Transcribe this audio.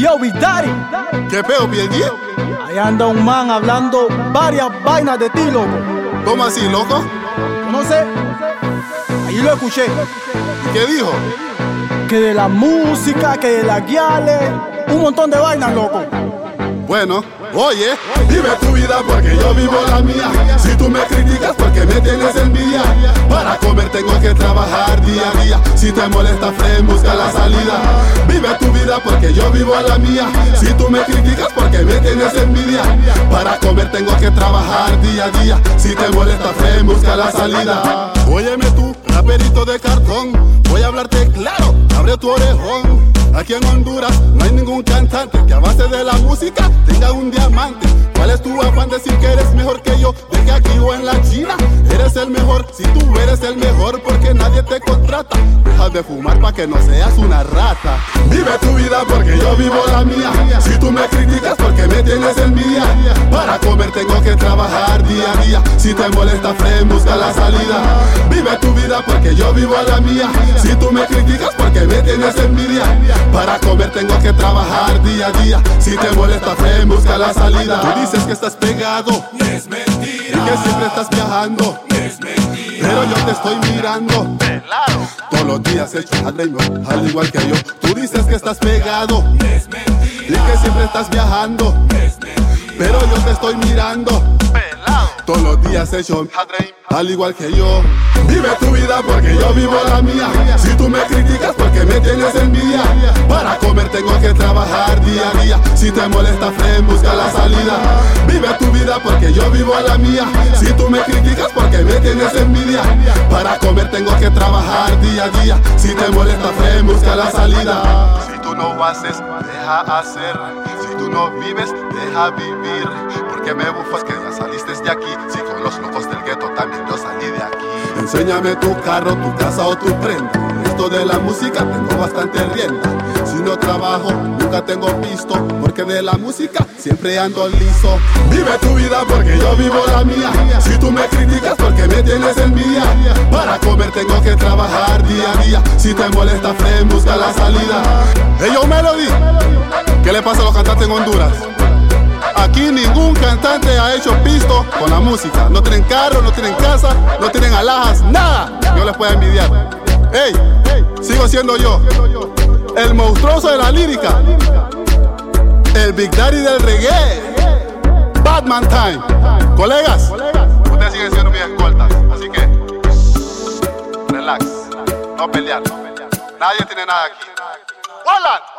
yo, Big Daddy. ¿Qué peo, PLG? Ahí anda un man hablando varias vainas de ti, loco. ¿Cómo así, loco? No sé. Ahí lo escuché. ¿Y qué dijo? Que de la música, que de las guiales, un montón de vainas, loco. Bueno, oye, vive tu vida porque yo vivo la mía. Si tú me criticas porque me tienes envidia, para comer tengo que trabajar día a día. Si te molesta, Fren, busca la salida. Vive tu vida porque yo vivo la mía. Si tú me criticas porque me tienes envidia, para comer tengo que trabajar día a día. Si te molesta, Fren, busca la salida. Óyeme tú, raperito de cartón, voy a hablarte claro, abre tu orejón. Aquí en Honduras no hay ningún cantante que a base de la música tenga un diamante. ¿Cuál es tu afán de decir que eres mejor que yo? De que aquí o en la China eres el mejor. Si tú eres el mejor porque nadie te contrata, deja de fumar pa' que no seas una rata. Vive tu vida porque yo vivo la mía. Si tú me criticas porque me tienes envidia, para comer tengo que trabajar día a día. Si te molesta, Fren, busca la salida. Vive tu vida porque yo vivo la mía. Si tú me criticas porque me tienes envidia, para comer tengo que trabajar día a día. Si te molesta, Fren, busca la salida. Tú dices que estás pegado, es mentira. y que siempre estás viajando, Es mentira. pero yo te estoy mirando. Todos los días hecho al igual que yo. Tú dices que estás pegado, Es mentira. y que siempre estás viajando, Es mentira. pero yo te estoy mirando. Todos los días hecho al igual que yo. Vive tu vida porque yo vivo la mía. Si tú me criticas porque me tienes envidia, para comer tengo que trabajar día a día. Si te molesta, Fren, busca la salida. Vive tu vida porque yo vivo la mía. Si tú me criticas porque me tienes envidia, para comer tengo que trabajar día a día. Si te molesta, Fren, busca la salida. Si tú no haces, deja hacer. Si tú no vives, deja vivir. Porque me bufas que ya saliste de aquí. Si con los locos del gueto también yo salí de aquí. Enséñame tu carro, tu casa o tu prenda. Esto de la música tengo bastante rienda. Si no trabajo, nunca tengo pisto, porque de la música siempre ando liso. Vive tu vida porque yo vivo la mía. Si tú me criticas porque me tienes envidia, para comer tengo que trabajar día a día. Si te molesta, Fren, busca la salida. Hey, yo, Melody, ¿qué le pasa a los cantantes en Honduras? Aquí ningún cantante ha hecho pisto con la música. No tienen carro, no tienen casa, no tienen alhajas, nada. Yo les puedo envidiar. Hey, sigo siendo yo, el monstruoso de la lírica, el Big Daddy del reggae, Batman Time. Colegas, ustedes siguen siendo mis escoltas, así que relax, no pelear. Nadie tiene nada aquí. ¡Hola!